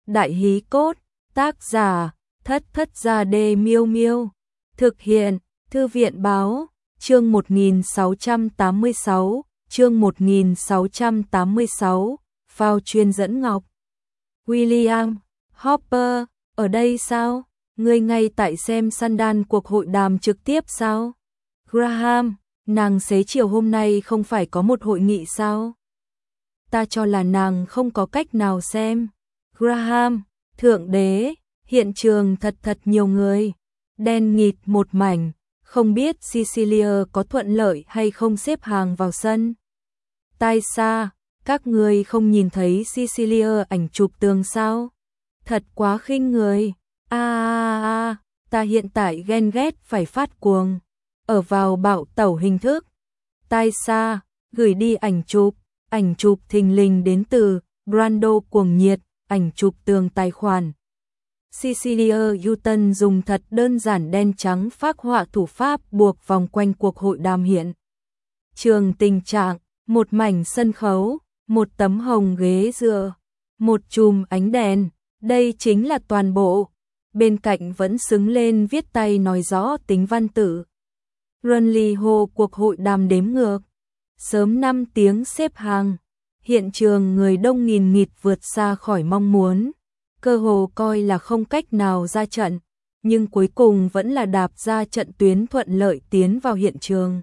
Đại hí cốt, tác giả, Thất Thất Gia Đê Miêu Miêu. Thực hiện, Thư viện báo, chương 1686, phao chuyên dẫn ngọc. William, Hopper, ở đây sao? Ngươi ngay tại xem Sundan cuộc hội đàm trực tiếp sao? Graham, nàng xế chiều hôm nay không phải có một hội nghị sao? Ta cho là nàng không có cách nào xem. Graham, thượng đế, hiện trường thật nhiều người, đen nghịt một mảnh, không biết Cecilia có thuận lợi hay không xếp hàng vào sân. Tai xa, các người không nhìn thấy Cecilia ảnh chụp tường sao? Thật quá khinh người. Ta hiện tại ghen ghét phải phát cuồng. Ở vào bạo tẩu hình thức. Tai xa, gửi đi ảnh chụp thình lình đến từ Brando cuồng nhiệt, ảnh chụp tường tài khoản. Cecilia Houghton dùng thật đơn giản đen trắng phác họa thủ pháp buộc vòng quanh cuộc hội đàm hiện trường tình trạng, một mảnh sân khấu, một tấm hồng ghế dựa, một chùm ánh đèn, đây chính là toàn bộ. Bên cạnh vẫn xứng lên viết tay nói rõ tính văn tự. Runley Hồ cuộc hội đàm đếm ngược. Sớm 5 tiếng xếp hàng. Hiện trường người đông nghìn nghịt vượt xa khỏi mong muốn. Cơ hồ coi là không cách nào ra trận, nhưng cuối cùng vẫn là đạp ra trận tuyến thuận lợi tiến vào hiện trường.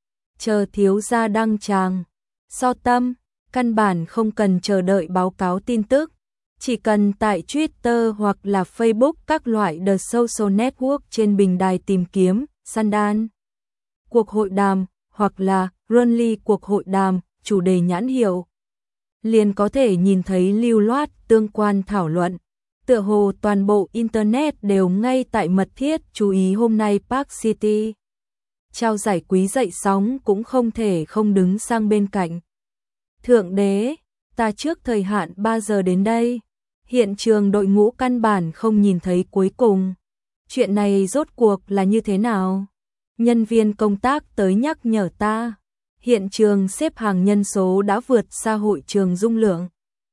Chờ thiếu gia đăng tràng. So tâm, căn bản không cần chờ đợi báo cáo tin tức. Chỉ cần tại Twitter hoặc là Facebook các loại The Social Network trên bình đài tìm kiếm Sundan cuộc hội đàm hoặc là Runley cuộc hội đàm, chủ đề nhãn hiệu. Liền có thể nhìn thấy lưu loát tương quan thảo luận. Tựa hồ toàn bộ Internet đều ngay tại mật thiết chú ý hôm nay Park City. Trao giải quý dậy sóng cũng không thể không đứng sang bên cạnh. Thượng đế, ta trước thời hạn 3 giờ đến đây. Hiện trường đội ngũ căn bản không nhìn thấy cuối cùng. Chuyện này rốt cuộc là như thế nào? Nhân viên công tác tới nhắc nhở ta. Hiện trường xếp hàng nhân số đã vượt xa hội trường dung lượng.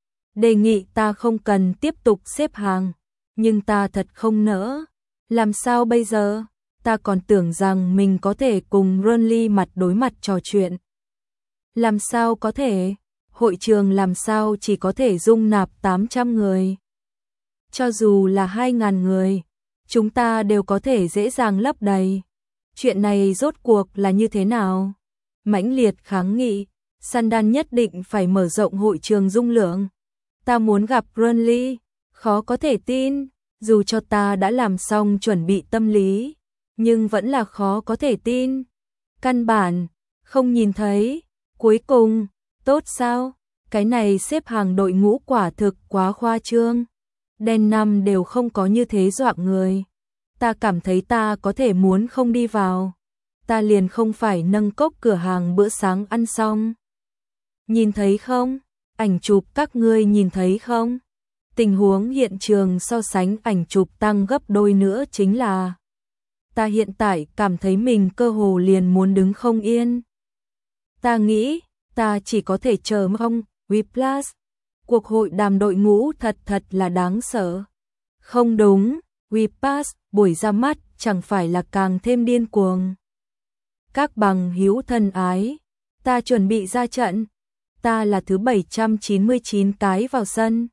Đề nghị ta không cần tiếp tục xếp hàng. Nhưng ta thật không nỡ. Làm sao bây giờ? Ta còn tưởng rằng mình có thể cùng Runley mặt đối mặt trò chuyện. Làm sao có thể? Hội trường làm sao chỉ có thể dung nạp 800 người. Cho dù là 2.000 người, chúng ta đều có thể dễ dàng lấp đầy. Chuyện này rốt cuộc là như thế nào? Mãnh liệt kháng nghị, Sundan nhất định phải mở rộng hội trường dung lượng. Ta muốn gặp Runley, khó có thể tin, dù cho ta đã làm xong chuẩn bị tâm lý, nhưng vẫn là khó có thể tin. Căn bản, không nhìn thấy, cuối cùng, tốt sao? Cái này xếp hàng đội ngũ quả thực quá khoa trương. Đen năm đều không có như thế dọa người. Ta cảm thấy ta có thể muốn không đi vào. Ta liền không phải nâng cốc cửa hàng bữa sáng ăn xong. Nhìn thấy không? Ảnh chụp các ngươi nhìn thấy không? Tình huống hiện trường so sánh ảnh chụp tăng gấp đôi nữa chính là ta hiện tại cảm thấy mình cơ hồ liền muốn đứng không yên. Ta nghĩ, ta chỉ có thể chờ mong, Whiplash. Cuộc hội đàm đội ngũ thật là đáng sợ. Không đúng, Whiplash, buổi ra mắt chẳng phải là càng thêm điên cuồng. Các bằng hữu thân ái, ta chuẩn bị ra trận. Ta là thứ 799 cái vào sân.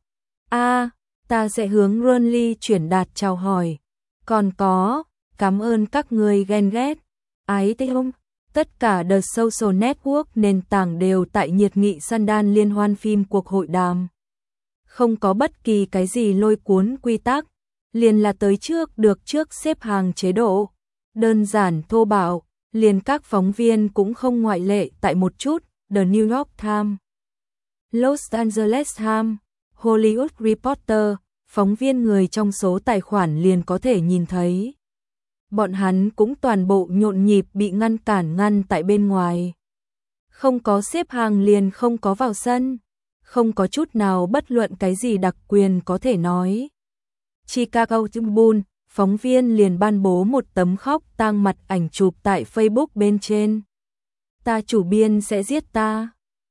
Ta sẽ hướng Runley chuyển đạt chào hỏi. Còn có, cảm ơn các người ghen ghét. Ái thế không? Tất cả The Social Network nền tảng đều tại nhiệt nghị Sundan liên hoan phim cuộc hội đàm. Không có bất kỳ cái gì lôi cuốn quy tắc, liền là tới trước được trước xếp hàng chế độ. Đơn giản thô bạo, liền các phóng viên cũng không ngoại lệ tại một chút, The New York Times, Los Angeles Times, Hollywood Reporter, phóng viên người trong số tài khoản liền có thể nhìn thấy. Bọn hắn cũng toàn bộ nhộn nhịp bị ngăn tại bên ngoài. Không có xếp hàng liền không có vào sân. Không có chút nào bất luận cái gì đặc quyền có thể nói. Chicago Tribune, phóng viên liền ban bố một tấm khóc tang mặt ảnh chụp tại Facebook bên trên. Ta chủ biên sẽ giết ta.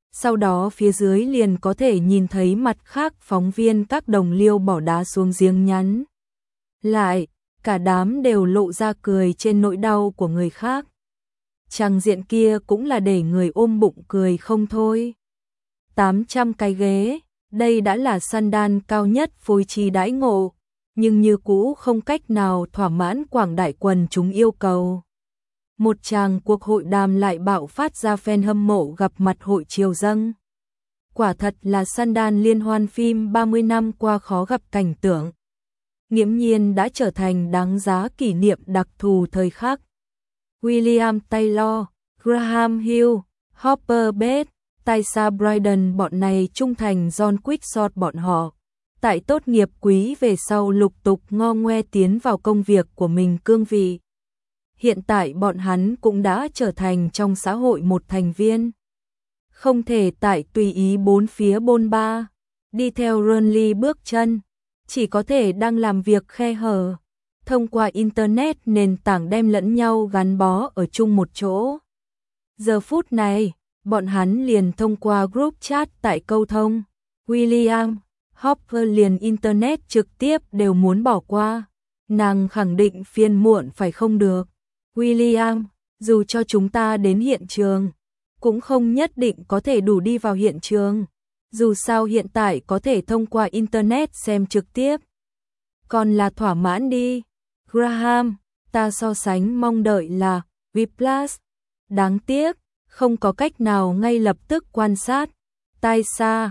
sau đó phía dưới liền có thể nhìn thấy mặt khác phóng viên các đồng liêu bỏ đá xuống giếng nhắn lại, cả đám đều lộ ra cười trên nỗi đau của người khác. Trang diện kia cũng là để người ôm bụng cười không thôi. 800 cái ghế, đây đã là sandal cao nhất phối trí đãi ngộ, nhưng như cũ không cách nào thỏa mãn quảng đại quần chúng yêu cầu. Một tràng cuộc hội đàm lại bạo phát ra fan hâm mộ gặp mặt hội triều dâng. Quả thật là sandal liên hoan phim 30 năm qua khó gặp cảnh tượng. Nghiễm nhiên đã trở thành đáng giá kỷ niệm đặc thù thời khắc. William Taylor, Graham Hill, Hopper Bates, Tysa Bryden bọn này trung thành John Quickshot bọn họ. Tại tốt nghiệp quý về sau lục tục ngo ngoe tiến vào công việc của mình cương vị. Hiện tại bọn hắn cũng đã trở thành trong xã hội một thành viên. Không thể tại tùy ý bốn phía bôn ba, đi theo Ronly bước chân, chỉ có thể đang làm việc khe hở, thông qua Internet nền tảng đem lẫn nhau gắn bó ở chung một chỗ. Giờ phút này, bọn hắn liền thông qua group chat tại câu thông, William, Hopper liền Internet trực tiếp đều muốn bỏ qua. Nàng khẳng định phiền muộn phải không được. William, dù cho chúng ta đến hiện trường, cũng không nhất định có thể đủ đi vào hiện trường. Dù sao hiện tại có thể thông qua Internet xem trực tiếp. Còn là thỏa mãn đi. Graham, ta so sánh mong đợi là Whiplash. Đáng tiếc, không có cách nào ngay lập tức quan sát. Tysa,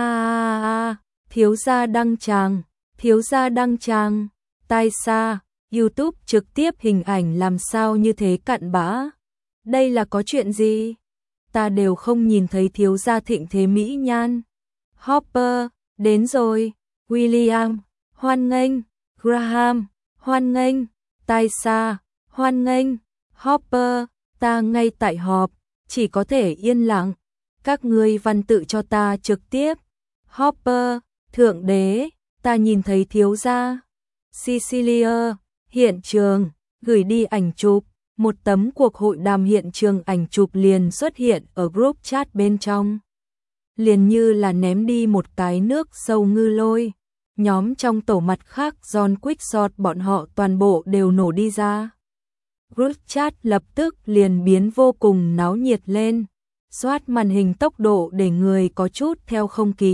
thiếu gia đăng tràng. Tysa, YouTube trực tiếp hình ảnh làm sao như thế cặn bã. Đây là có chuyện gì? Ta đều không nhìn thấy thiếu gia thịnh thế mỹ nhan. Hopper, đến rồi. William, hoan nghênh. Graham, hoan nghênh. Tysa, hoan nghênh. Hopper, ta ngay tại họp, chỉ có thể yên lặng. Các ngươi văn tự cho ta trực tiếp. Hopper, thượng đế, ta nhìn thấy thiếu gia. Cecilia, hiện trường, gửi đi ảnh chụp. Một tấm cuộc hội đàm hiện trường ảnh chụp liền xuất hiện ở group chat bên trong. Liền như là ném đi một cái nước sâu ngư lôi. Nhóm trong tổ mặt khác John Quickshot bọn họ toàn bộ đều nổ đi ra. Group chat lập tức liền biến vô cùng náo nhiệt lên. Xoát màn hình tốc độ để người có chút theo không kịp.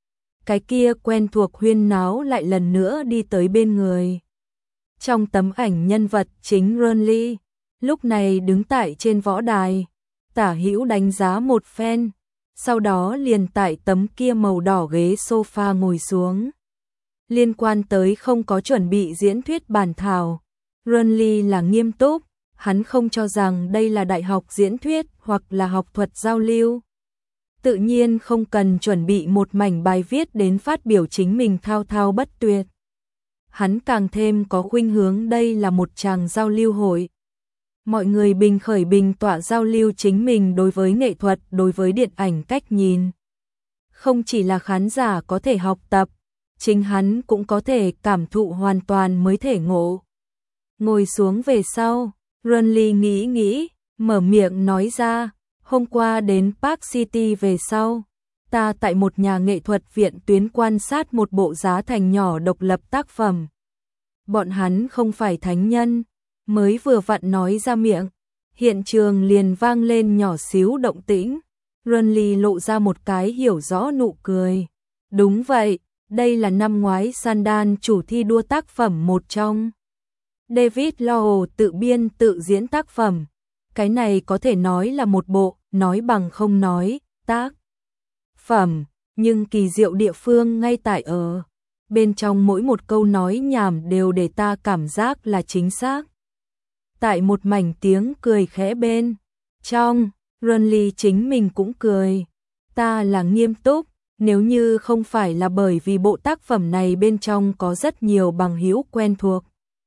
Cái kia quen thuộc huyên náo lại lần nữa đi tới bên người. Trong tấm ảnh nhân vật chính Ronly, lúc này đứng tại trên võ đài, tả hữu đánh giá một phen, sau đó liền tại tấm kia màu đỏ ghế sofa ngồi xuống. Liên quan tới không có chuẩn bị diễn thuyết bản thảo, Ronly là nghiêm túc, hắn không cho rằng đây là đại học diễn thuyết hoặc là học thuật giao lưu. Tự nhiên không cần chuẩn bị một mảnh bài viết đến phát biểu chính mình thao thao bất tuyệt. Hắn càng thêm có khuynh hướng đây là một tràng giao lưu hội. Mọi người bình khởi bình tọa giao lưu chính mình đối với nghệ thuật, đối với điện ảnh cách nhìn. Không chỉ là khán giả có thể học tập, chính hắn cũng có thể cảm thụ hoàn toàn mới thể ngộ. Ngồi xuống về sau, Ronly nghĩ, mở miệng nói ra, hôm qua đến Park City về sau, ta tại một nhà nghệ thuật viện tuyến quan sát một bộ giá thành nhỏ độc lập tác phẩm. Bọn hắn không phải thánh nhân, mới vừa vặn nói ra miệng, hiện trường liền vang lên nhỏ xíu động tĩnh. Ronly lộ ra một cái hiểu rõ nụ cười. Đúng vậy, đây là năm ngoái Sandal chủ thi đua tác phẩm một trong. David Lowell tự biên tự diễn tác phẩm. Cái này có thể nói là một bộ, nói bằng không nói, tác phẩm, nhưng kỳ diệu địa phương ngay tại ở. Bên trong mỗi một câu nói nhảm đều để ta cảm giác là chính xác. Tại một mảnh tiếng cười khẽ bên trong, Ronly chính mình cũng cười. Ta là nghiêm túc, nếu như không phải là bởi vì bộ tác phẩm này bên trong có rất nhiều bằng hữu quen thuộc.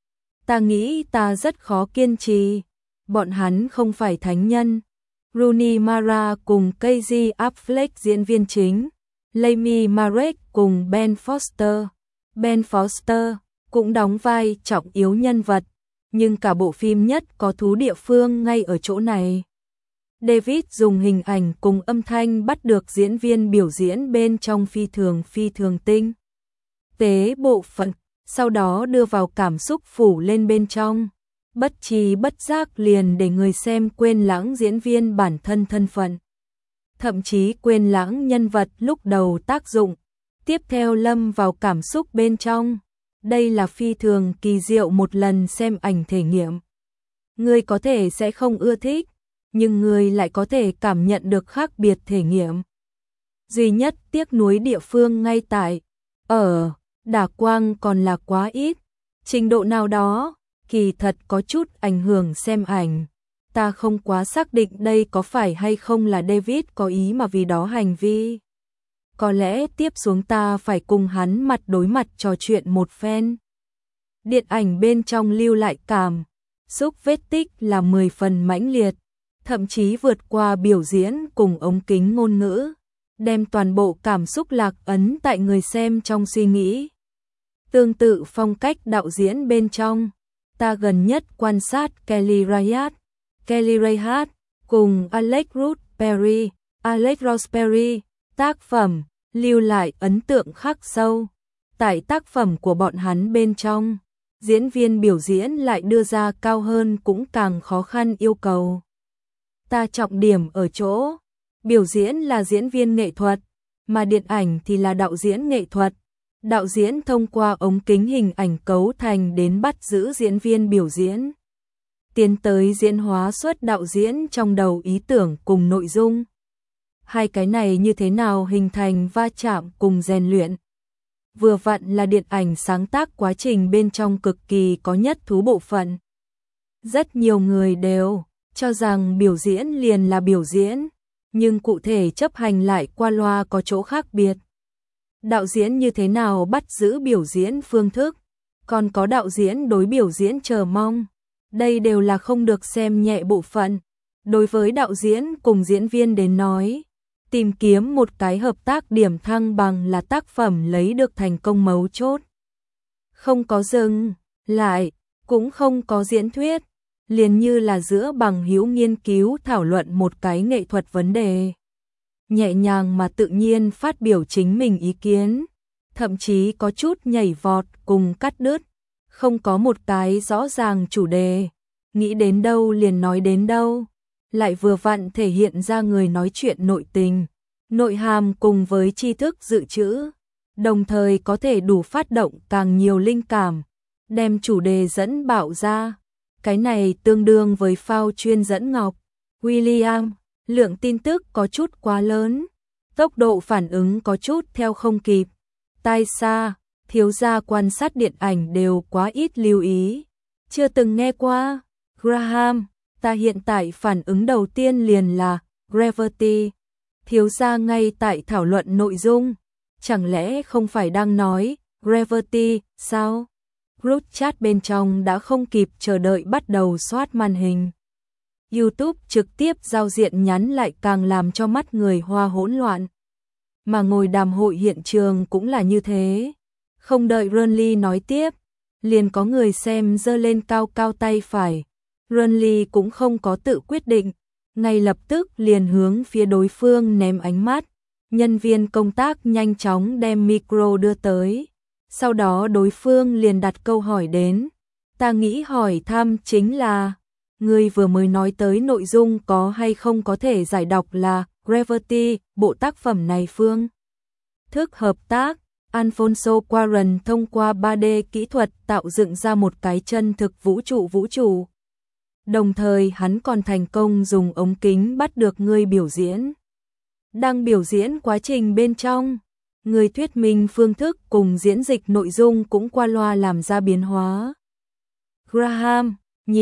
Ta nghĩ ta rất khó kiên trì. Bọn hắn không phải thánh nhân. Rooney Mara cùng Casey Affleck diễn viên chính. Rami Malek cùng Ben Foster. Ben Foster cũng đóng vai trọng yếu nhân vật. Nhưng cả bộ phim nhất có thú địa phương ngay ở chỗ này. David dùng hình ảnh cùng âm thanh bắt được diễn viên biểu diễn bên trong phi thường tinh tế bộ phận, sau đó đưa vào cảm xúc phủ lên bên trong. Bất tri bất giác liền để người xem quên lãng diễn viên bản thân thân phận. Thậm chí quên lãng nhân vật lúc đầu tác dụng, tiếp theo lâm vào cảm xúc bên trong. Đây là phi thường kỳ diệu một lần xem ảnh thể nghiệm. Người có thể sẽ không ưa thích, nhưng người lại có thể cảm nhận được khác biệt thể nghiệm. Duy nhất tiếc nuối địa phương ngay tại đả quang còn là quá ít, trình độ nào đó, kỳ thật có chút ảnh hưởng xem ảnh. Ta không quá xác định đây có phải hay không là David có ý mà vì đó hành vi. Có lẽ tiếp xuống ta phải cùng hắn mặt đối mặt trò chuyện một phen. Điện ảnh bên trong lưu lại cảm xúc vết tích là 10 phần mãnh liệt, thậm chí vượt qua biểu diễn cùng ống kính ngôn ngữ, đem toàn bộ cảm xúc lạc ấn tại người xem trong suy nghĩ. Tương tự phong cách đạo diễn bên trong, ta gần nhất quan sát Kelly Reichardt cùng Alex Ross Perry, tác phẩm lưu lại ấn tượng khắc sâu. Tại tác phẩm của bọn hắn bên trong, diễn viên biểu diễn lại đưa ra cao hơn cũng càng khó khăn yêu cầu. Ta trọng điểm ở chỗ, biểu diễn là diễn viên nghệ thuật, mà điện ảnh thì là đạo diễn nghệ thuật. Đạo diễn thông qua ống kính hình ảnh cấu thành đến bắt giữ diễn viên biểu diễn, tiến tới diễn hóa xuất đạo diễn trong đầu ý tưởng cùng nội dung. Hai cái này như thế nào hình thành va chạm cùng rèn luyện. Vừa vặn là điện ảnh sáng tác quá trình bên trong cực kỳ có nhất thú bộ phận. Rất nhiều người đều cho rằng biểu diễn liền là biểu diễn, nhưng cụ thể chấp hành lại qua loa có chỗ khác biệt. Đạo diễn như thế nào bắt giữ biểu diễn phương thức, còn có đạo diễn đối biểu diễn chờ mong. Đây đều là không được xem nhẹ bộ phận. Đối với đạo diễn cùng diễn viên đến nói, tìm kiếm một cái hợp tác điểm thăng bằng là tác phẩm lấy được thành công mấu chốt. Không có dừng lại, cũng không có diễn thuyết, liền như là giữa bằng hữu nghiên cứu thảo luận một cái nghệ thuật vấn đề. Nhẹ nhàng mà tự nhiên phát biểu chính mình ý kiến, thậm chí có chút nhảy vọt cùng cắt đứt, không có một cái rõ ràng chủ đề, nghĩ đến đâu liền nói đến đâu, lại vừa vặn thể hiện ra người nói chuyện nội tình, nội hàm cùng với tri thức dự trữ, đồng thời có thể đủ phát động càng nhiều linh cảm, đem chủ đề dẫn bạo ra. Cái này tương đương với phao chuyên dẫn ngọc. William, lượng tin tức có chút quá lớn, tốc độ phản ứng có chút theo không kịp. Tai xa, thiếu gia quan sát điện ảnh đều quá ít lưu ý, chưa từng nghe qua. Graham, ta hiện tại phản ứng đầu tiên liền là Gravity. Thiếu gia ngay tại thảo luận nội dung, chẳng lẽ không phải đang nói Gravity sao? Group chat bên trong đã không kịp chờ đợi bắt đầu soát màn hình. YouTube trực tiếp giao diện nhắn lại càng làm cho mắt người Hoa hỗn loạn. Mà ngồi đàm hội hiện trường cũng là như thế. Không đợi Runley nói tiếp, liền có người xem giơ lên cao cao tay phải. Runley cũng không có tự quyết định, ngay lập tức liền hướng phía đối phương ném ánh mắt. Nhân viên công tác nhanh chóng đem micro đưa tới. Sau đó đối phương liền đặt câu hỏi đến. Ta nghĩ hỏi thăm chính là, người vừa mới nói tới nội dung có hay không có thể giải đọc là Gravity, bộ tác phẩm này phương thức hợp tác. Alfonso Cuarón thông qua 3D kỹ thuật tạo dựng ra một cái chân thực vũ trụ. Đồng thời hắn còn thành công dùng ống kính bắt được người biểu diễn. Đang biểu diễn quá trình bên trong, người thuyết minh phương thức cùng diễn dịch nội dung cũng qua loa làm ra biến hóa. Graham,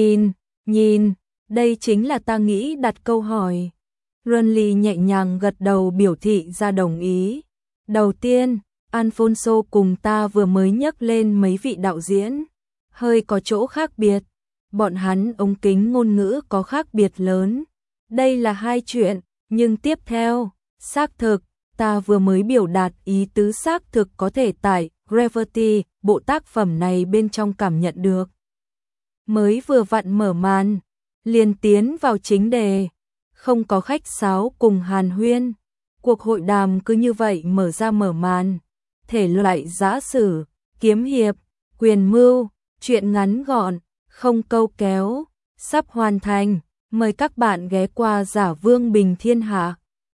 nhìn, đây chính là ta nghĩ đặt câu hỏi. Runley nhẹ nhàng gật đầu biểu thị ra đồng ý. Đầu tiên, Alfonso cùng ta vừa mới nhắc lên mấy vị đạo diễn, hơi có chỗ khác biệt. Bọn hắn ống kính ngôn ngữ có khác biệt lớn. Đây là hai chuyện, nhưng tiếp theo, xác thực, ta vừa mới biểu đạt ý tứ xác thực có thể tại Gravity, bộ tác phẩm này bên trong cảm nhận được. Mới vừa vặn mở màn, liền tiến vào chính đề. không có khách sáo cùng hàn huyên. Cuộc hội đàm cứ như vậy mở ra mở màn. Thể loại giã sử, kiếm hiệp, quyền mưu, truyện ngắn gọn, không câu kéo, sắp hoàn thành. Mời các bạn ghé qua Giả Vương Bình Thiên Hạ.